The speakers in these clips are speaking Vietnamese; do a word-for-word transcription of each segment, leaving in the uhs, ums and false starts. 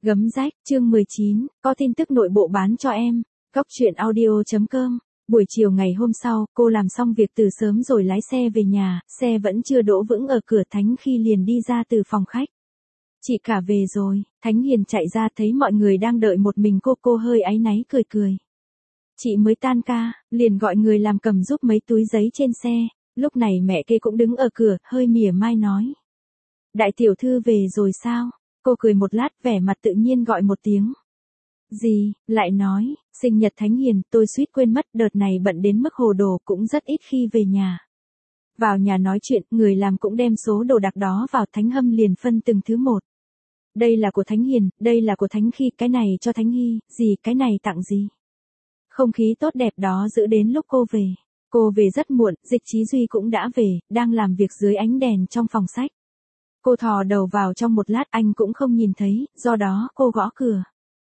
Gấm rách, chương mười chín, có tin tức nội bộ bán cho em. Góc truyện audio chấm com. Buổi chiều ngày hôm sau, cô làm xong việc từ sớm rồi lái xe về nhà, xe vẫn chưa đỗ vững ở cửa Thánh khi liền đi ra từ phòng khách. Chị cả về rồi, Thánh Hiền chạy ra thấy mọi người đang đợi một mình cô, cô hơi áy náy cười cười. Chị mới tan ca, liền gọi người làm cầm giúp mấy túi giấy trên xe, lúc này mẹ kê cũng đứng ở cửa, hơi mỉa mai nói. Đại tiểu thư về rồi sao? Cô cười một lát vẻ mặt tự nhiên gọi một tiếng. Gì, lại nói, sinh nhật Thánh Hiền, tôi suýt quên mất đợt này bận đến mức hồ đồ cũng rất ít khi về nhà. Vào nhà nói chuyện, người làm cũng đem số đồ đạc đó vào Thánh Hâm liền phân từng thứ một. Đây là của Thánh Hiền, đây là của Thánh Khi, cái này cho Thánh Hy, gì cái này tặng gì. Không khí tốt đẹp đó giữ đến lúc cô về. Cô về rất muộn, Dịch Chí Duy cũng đã về, đang làm việc dưới ánh đèn trong phòng sách. Cô thò đầu vào trong một lát anh cũng không nhìn thấy, do đó cô gõ cửa.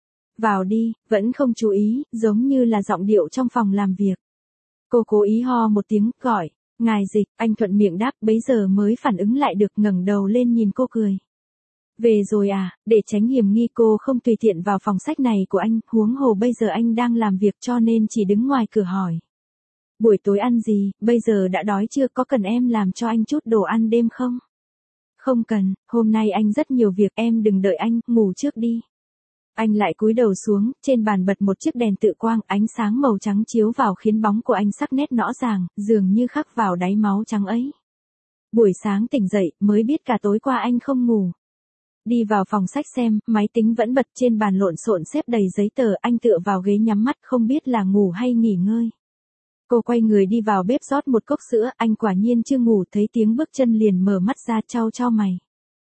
Vào đi, vẫn không chú ý, giống như là giọng điệu trong phòng làm việc. Cô cố ý ho một tiếng, gọi, ngài Dịch, anh thuận miệng đáp bấy giờ mới phản ứng lại được ngẩng đầu lên nhìn cô cười. Về rồi à, để tránh hiểm nghi cô không tùy tiện vào phòng sách này của anh, huống hồ bây giờ anh đang làm việc cho nên chỉ đứng ngoài cửa hỏi. Buổi tối ăn gì, bây giờ đã đói chưa, có cần em làm cho anh chút đồ ăn đêm không? Không cần, hôm nay anh rất nhiều việc, em đừng đợi anh, ngủ trước đi. Anh lại cúi đầu xuống, trên bàn bật một chiếc đèn tự quang, ánh sáng màu trắng chiếu vào khiến bóng của anh sắc nét rõ ràng, dường như khắc vào đáy máu trắng ấy. Buổi sáng tỉnh dậy, mới biết cả tối qua anh không ngủ. Đi vào phòng sách xem, máy tính vẫn bật trên bàn lộn xộn xếp đầy giấy tờ, anh tựa vào ghế nhắm mắt không biết là ngủ hay nghỉ ngơi. Cô quay người đi vào bếp rót một cốc sữa, anh quả nhiên chưa ngủ, thấy tiếng bước chân liền mở mắt ra chau chau mày.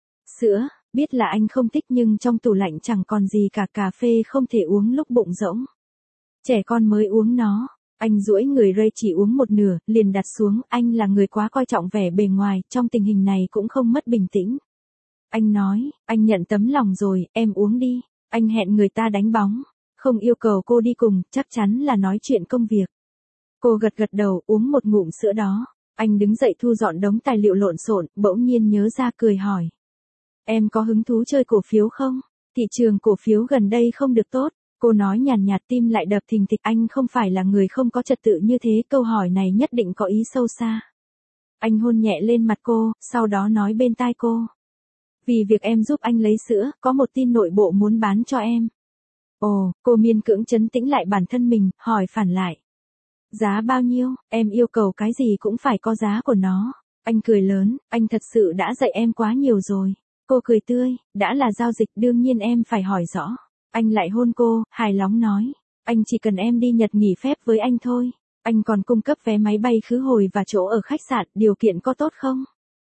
Sữa, biết là anh không thích nhưng trong tủ lạnh chẳng còn gì cả, cà phê không thể uống lúc bụng rỗng. Trẻ con mới uống nó, anh duỗi người rây chỉ uống một nửa, liền đặt xuống, anh là người quá coi trọng vẻ bề ngoài, trong tình hình này cũng không mất bình tĩnh. Anh nói, anh nhận tấm lòng rồi, em uống đi, anh hẹn người ta đánh bóng, không yêu cầu cô đi cùng, chắc chắn là nói chuyện công việc. Cô gật gật đầu, uống một ngụm sữa đó. Anh đứng dậy thu dọn đống tài liệu lộn xộn, bỗng nhiên nhớ ra cười hỏi. Em có hứng thú chơi cổ phiếu không? Thị trường cổ phiếu gần đây không được tốt. Cô nói nhàn nhạt, tim lại đập thình thịch. Anh không phải là người không có trật tự như thế, câu hỏi này nhất định có ý sâu xa. Anh hôn nhẹ lên mặt cô, sau đó nói bên tai cô. Vì việc em giúp anh lấy sữa, có một tin nội bộ muốn bán cho em. Ồ, cô miên cưỡng trấn tĩnh lại bản thân mình, hỏi phản lại. Giá bao nhiêu, em yêu cầu cái gì cũng phải có giá của nó. Anh cười lớn, anh thật sự đã dạy em quá nhiều rồi. Cô cười tươi, đã là giao dịch đương nhiên em phải hỏi rõ. Anh lại hôn cô, hài lòng nói. Anh chỉ cần em đi Nhật nghỉ phép với anh thôi. Anh còn cung cấp vé máy bay khứ hồi và chỗ ở khách sạn, điều kiện có tốt không?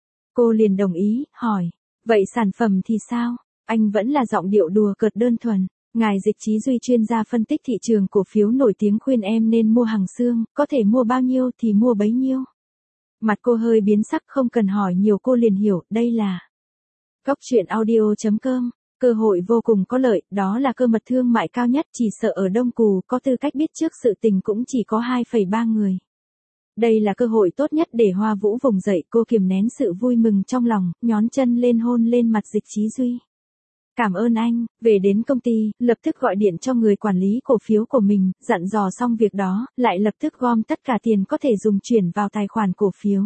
Cô liền đồng ý, hỏi. Vậy sản phẩm thì sao? Anh vẫn là giọng điệu đùa cợt đơn thuần. Ngài Dịch Chí Duy chuyên gia phân tích thị trường cổ phiếu nổi tiếng khuyên em nên mua Hằng Xương, có thể mua bao nhiêu thì mua bấy nhiêu. Mặt cô hơi biến sắc, không cần hỏi nhiều cô liền hiểu, đây là Góc truyện audio chấm com, cơ hội vô cùng có lợi, đó là cơ mật thương mại cao nhất, chỉ sợ ở Đông Cù có tư cách biết trước sự tình cũng chỉ có hai phẩy ba người. Đây là cơ hội tốt nhất để Hoa Vũ vùng dậy, cô kiềm nén sự vui mừng trong lòng, nhón chân lên hôn lên mặt Dịch Chí Duy. Cảm ơn anh, về đến công ty, lập tức gọi điện cho người quản lý cổ phiếu của mình, dặn dò xong việc đó, lại lập tức gom tất cả tiền có thể dùng chuyển vào tài khoản cổ phiếu.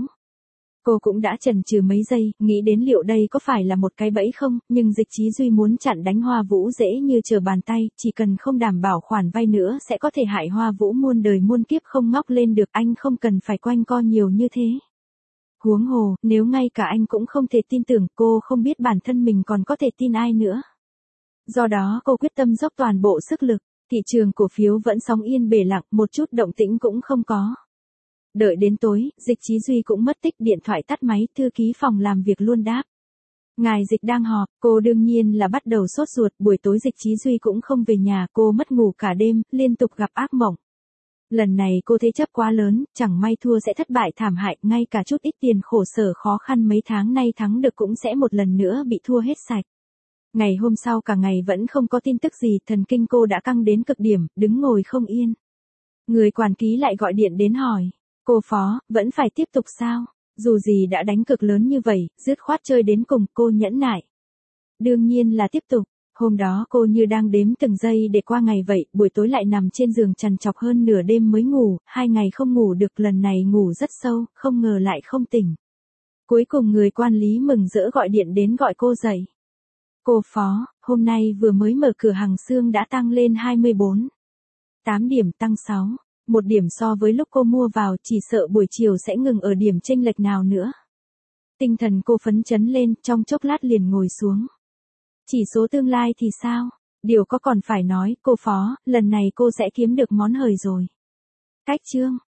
Cô cũng đã chần chừ mấy giây, nghĩ đến liệu đây có phải là một cái bẫy không, nhưng Dịch Chí Duy muốn chặn đánh Hoa Vũ dễ như trở bàn tay, chỉ cần không đảm bảo khoản vay nữa sẽ có thể hại Hoa Vũ muôn đời muôn kiếp không ngóc lên được, anh không cần phải quanh co nhiều như thế. Huống hồ, nếu ngay cả anh cũng không thể tin tưởng, cô không biết bản thân mình còn có thể tin ai nữa. Do đó cô quyết tâm dốc toàn bộ sức lực, thị trường cổ phiếu vẫn sóng yên bể lặng, một chút động tĩnh cũng không có. Đợi đến tối, Dịch Chí Duy cũng mất tích, điện thoại tắt máy, thư ký phòng làm việc luôn đáp. Ngài Dịch đang họp, cô đương nhiên là bắt đầu sốt ruột, buổi tối Dịch Chí Duy cũng không về nhà, cô mất ngủ cả đêm, liên tục gặp ác mộng. Lần này cô thế chấp quá lớn, chẳng may thua sẽ thất bại thảm hại, ngay cả chút ít tiền khổ sở khó khăn mấy tháng nay thắng được cũng sẽ một lần nữa bị thua hết sạch. Ngày hôm sau cả ngày vẫn không có tin tức gì, thần kinh cô đã căng đến cực điểm, đứng ngồi không yên. Người quản ký lại gọi điện đến hỏi, cô Phó, vẫn phải tiếp tục sao? Dù gì đã đánh cực lớn như vậy, dứt khoát chơi đến cùng, cô nhẫn nại. Đương nhiên là tiếp tục, Hôm đó cô như đang đếm từng giây để qua ngày vậy, buổi tối lại nằm trên giường trằn trọc hơn nửa đêm mới ngủ, hai ngày không ngủ được, lần này ngủ rất sâu, không ngờ lại không tỉnh. Cuối cùng người quản lý mừng rỡ gọi điện đến gọi cô dậy. Cô Phó, hôm nay vừa mới mở cửa hàng xương đã tăng lên hai mươi bốn. tám điểm, tăng sáu. Một điểm so với lúc cô mua vào, chỉ sợ buổi chiều sẽ ngừng ở điểm chênh lệch nào nữa. Tinh thần cô phấn chấn lên, trong chốc lát liền ngồi xuống. Chỉ số tương lai thì sao? Điều có còn phải nói, cô Phó, lần này cô sẽ kiếm được món hời rồi. Cách chương.